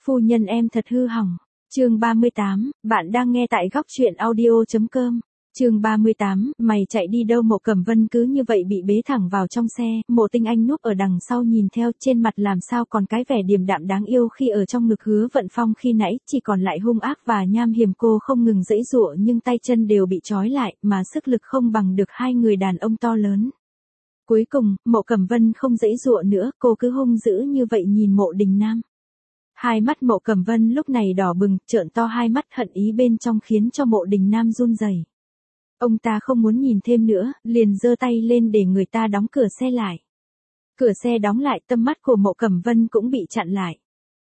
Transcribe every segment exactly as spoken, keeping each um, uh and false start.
Phu nhân em thật hư hỏng. Chương ba mươi tám, bạn đang nghe tại góc truyện audio chấm com. Chương ba mươi tám, mày chạy đi đâu? Mộ Cẩm Vân cứ như vậy bị bế thẳng vào trong xe, Mộ Tinh Anh núp ở đằng sau nhìn theo, trên mặt làm sao còn cái vẻ điềm đạm đáng yêu khi ở trong ngực Hứa Vận Phong khi nãy, chỉ còn lại hung ác và nham hiểm. Cô không ngừng giãy giụa nhưng tay chân đều bị trói lại, mà sức lực không bằng được hai người đàn ông to lớn. Cuối cùng, Mộ Cẩm Vân không giãy giụa nữa, cô cứ hung dữ như vậy nhìn Mộ Đình Nam. Hai mắt Mộ Cẩm Vân lúc này đỏ bừng, trợn to hai mắt hận ý bên trong khiến cho Mộ Đình Nam run rẩy. Ông ta không muốn nhìn thêm nữa, liền giơ tay lên để người ta đóng cửa xe lại. Cửa xe đóng lại, tâm mắt của Mộ Cẩm Vân cũng bị chặn lại.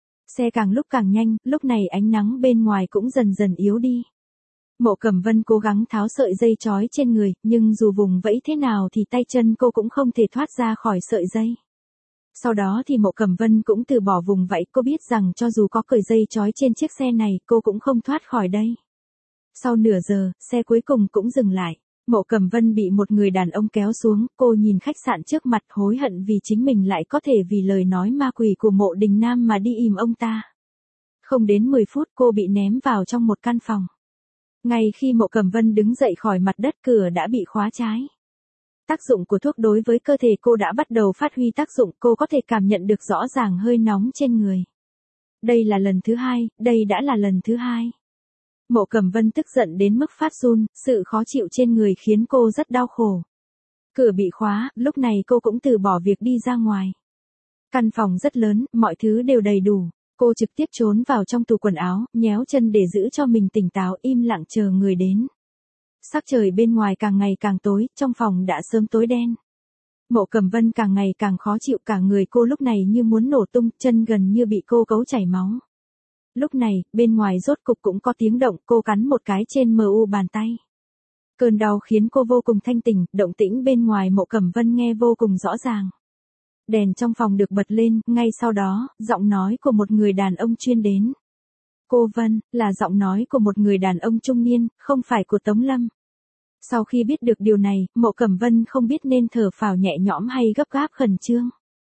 Xe càng lúc càng nhanh, lúc này ánh nắng bên ngoài cũng dần dần yếu đi. Mộ Cẩm Vân cố gắng tháo sợi dây trói trên người, nhưng dù vùng vẫy thế nào thì tay chân cô cũng không thể thoát ra khỏi sợi dây. Sau đó thì Mộ Cẩm Vân cũng từ bỏ vùng vẫy, cô biết rằng cho dù có cởi dây trói trên chiếc xe này, cô cũng không thoát khỏi đây. Sau nửa giờ, xe cuối cùng cũng dừng lại. Mộ Cẩm Vân bị một người đàn ông kéo xuống, cô nhìn khách sạn trước mặt hối hận vì chính mình lại có thể vì lời nói ma quỷ của Mộ Đình Nam mà đi ìm ông ta. Không đến mười phút cô bị ném vào trong một căn phòng. Ngay khi Mộ Cẩm Vân đứng dậy khỏi mặt đất, cửa đã bị khóa trái. Tác dụng của thuốc đối với cơ thể cô đã bắt đầu phát huy tác dụng, cô có thể cảm nhận được rõ ràng hơi nóng trên người. Đây là lần thứ hai, đây đã là lần thứ hai. Mộ Cẩm Vân tức giận đến mức phát run, sự khó chịu trên người khiến cô rất đau khổ. Cửa bị khóa, lúc này cô cũng từ bỏ việc đi ra ngoài. Căn phòng rất lớn, mọi thứ đều đầy đủ. Cô trực tiếp trốn vào trong tủ quần áo, nhéo chân để giữ cho mình tỉnh táo, im lặng chờ người đến. Sắc trời bên ngoài càng ngày càng tối, trong phòng đã sớm tối đen. Mộ Cẩm Vân càng ngày càng khó chịu, cả người cô lúc này như muốn nổ tung, chân gần như bị cô cấu chảy máu. Lúc này, bên ngoài rốt cục cũng có tiếng động, cô cắn một cái trên mu bàn tay. Cơn đau khiến cô vô cùng thanh tỉnh, động tĩnh bên ngoài Mộ Cẩm Vân nghe vô cùng rõ ràng. Đèn trong phòng được bật lên, ngay sau đó, giọng nói của một người đàn ông truyền đến. Cô Vân, là giọng nói của một người đàn ông trung niên, không phải của Tống Lâm. Sau khi biết được điều này, Mộ Cẩm Vân không biết nên thở phào nhẹ nhõm hay gấp gáp khẩn trương.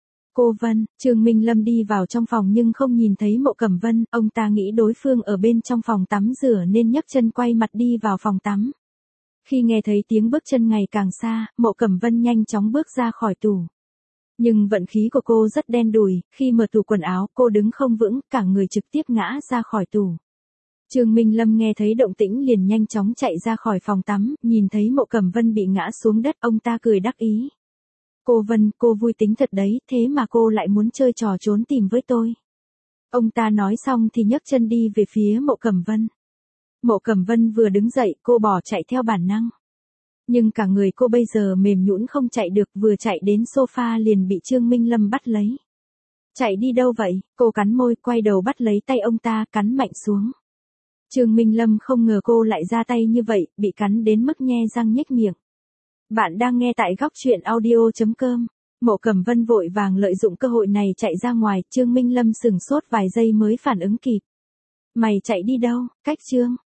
Cô Vân, Trương Minh Lâm đi vào trong phòng nhưng không nhìn thấy Mộ Cẩm Vân, ông ta nghĩ đối phương ở bên trong phòng tắm rửa nên nhấc chân quay mặt đi vào phòng tắm. Khi nghe thấy tiếng bước chân ngày càng xa, Mộ Cẩm Vân nhanh chóng bước ra khỏi tủ. Nhưng vận khí của cô rất đen đủi, khi mở tủ quần áo, cô đứng không vững, cả người trực tiếp ngã ra khỏi tủ. Trương Minh Lâm nghe thấy động tĩnh liền nhanh chóng chạy ra khỏi phòng tắm, nhìn thấy Mộ Cẩm Vân bị ngã xuống đất, ông ta cười đắc ý. Cô Vân, cô vui tính thật đấy, thế mà cô lại muốn chơi trò trốn tìm với tôi. Ông ta nói xong thì nhấc chân đi về phía Mộ Cẩm Vân. Mộ Cẩm Vân vừa đứng dậy, cô bỏ chạy theo bản năng. Nhưng cả người cô bây giờ mềm nhũn không chạy được, vừa chạy đến sofa liền bị Trương Minh Lâm bắt lấy. Chạy đi đâu vậy? Cô cắn môi, quay đầu bắt lấy tay ông ta, cắn mạnh xuống. Trương Minh Lâm không ngờ cô lại ra tay như vậy, bị cắn đến mức nhe răng nhếch miệng. Bạn đang nghe tại góc truyện audio chấm com. Mộ Cẩm Vân vội vàng lợi dụng cơ hội này chạy ra ngoài, Trương Minh Lâm sửng sốt vài giây mới phản ứng kịp. Mày chạy đi đâu? Cách Trương